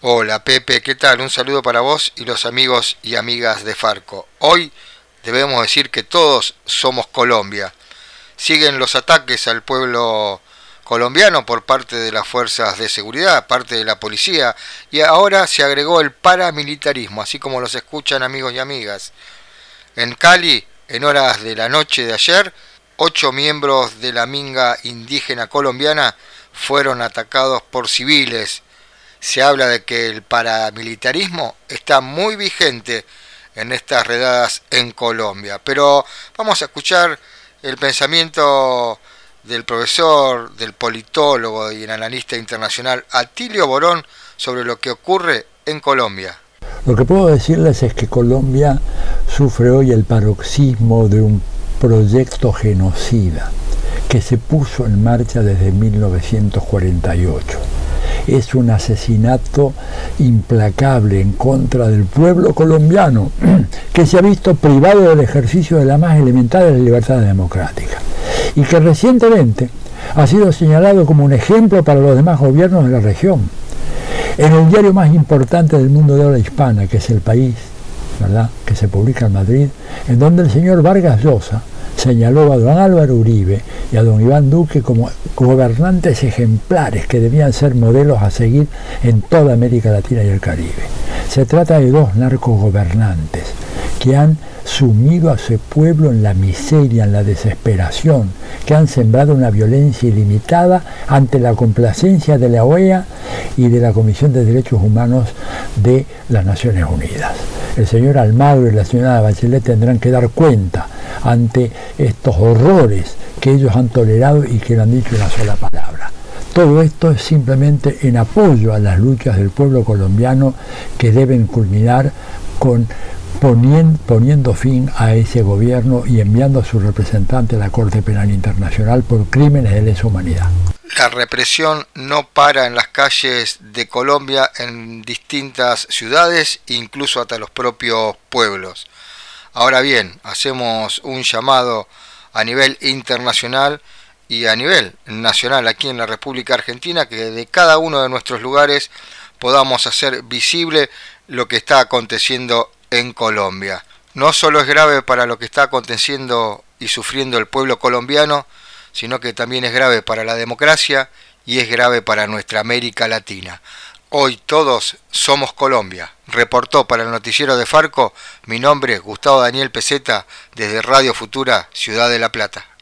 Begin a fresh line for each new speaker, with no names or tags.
Hola Pepe, ¿qué tal? Un saludo para vos y los amigos y amigas de Farco. Hoy debemos decir que todos somos Colombia. Siguen los ataques al pueblo colombiano por parte de las fuerzas de seguridad, parte de la policía, y ahora se agregó el paramilitarismo, así como los escuchan amigos y amigas. En Cali, en horas de la noche de ayer, 8 miembros de la minga indígena colombiana fueron atacados por civiles. Se habla de que el paramilitarismo está muy vigente en estas redadas en Colombia. Pero vamos a escuchar el pensamiento del profesor, del politólogo y el analista internacional Atilio Borón sobre lo que ocurre en Colombia.
Lo que puedo decirles es que Colombia sufre hoy el paroxismo de un proyecto genocida que se puso en marcha desde 1948. Es un asesinato implacable en contra del pueblo colombiano que se ha visto privado del ejercicio de la más elemental de las libertades democráticas y que recientemente ha sido señalado como un ejemplo para los demás gobiernos de la región. En el diario más importante del mundo de habla hispana, que es El País, ¿verdad?, que se publica en Madrid, en donde el señor Vargas Llosa señaló a don Álvaro Uribe y a don Iván Duque como gobernantes ejemplares que debían ser modelos a seguir en toda América Latina y el Caribe. Se trata de dos narcogobernantes que han sumido a su pueblo en la miseria, en la desesperación, que han sembrado una violencia ilimitada ante la complacencia de la OEA y de la Comisión de Derechos Humanos de las Naciones Unidas. El señor Almagro y la señora Bachelet tendrán que dar cuenta ante estos horrores que ellos han tolerado y que no han dicho una sola palabra. Todo esto es simplemente en apoyo a las luchas del pueblo colombiano que deben culminar con poniendo fin a ese gobierno y enviando a su representante a la Corte Penal Internacional por crímenes de lesa humanidad.
La represión no para en las calles de Colombia, en distintas ciudades, incluso hasta los propios pueblos. Ahora bien, hacemos un llamado a nivel internacional y a nivel nacional aquí en la República Argentina, que de cada uno de nuestros lugares podamos hacer visible lo que está aconteciendo en Colombia. No solo es grave para lo que está aconteciendo y sufriendo el pueblo colombiano, sino que también es grave para la democracia y es grave para nuestra América Latina. Hoy todos somos Colombia. Reportó para el noticiero de Farco, mi nombre es Gustavo Daniel Peseta, desde Radio Futura, Ciudad de La Plata.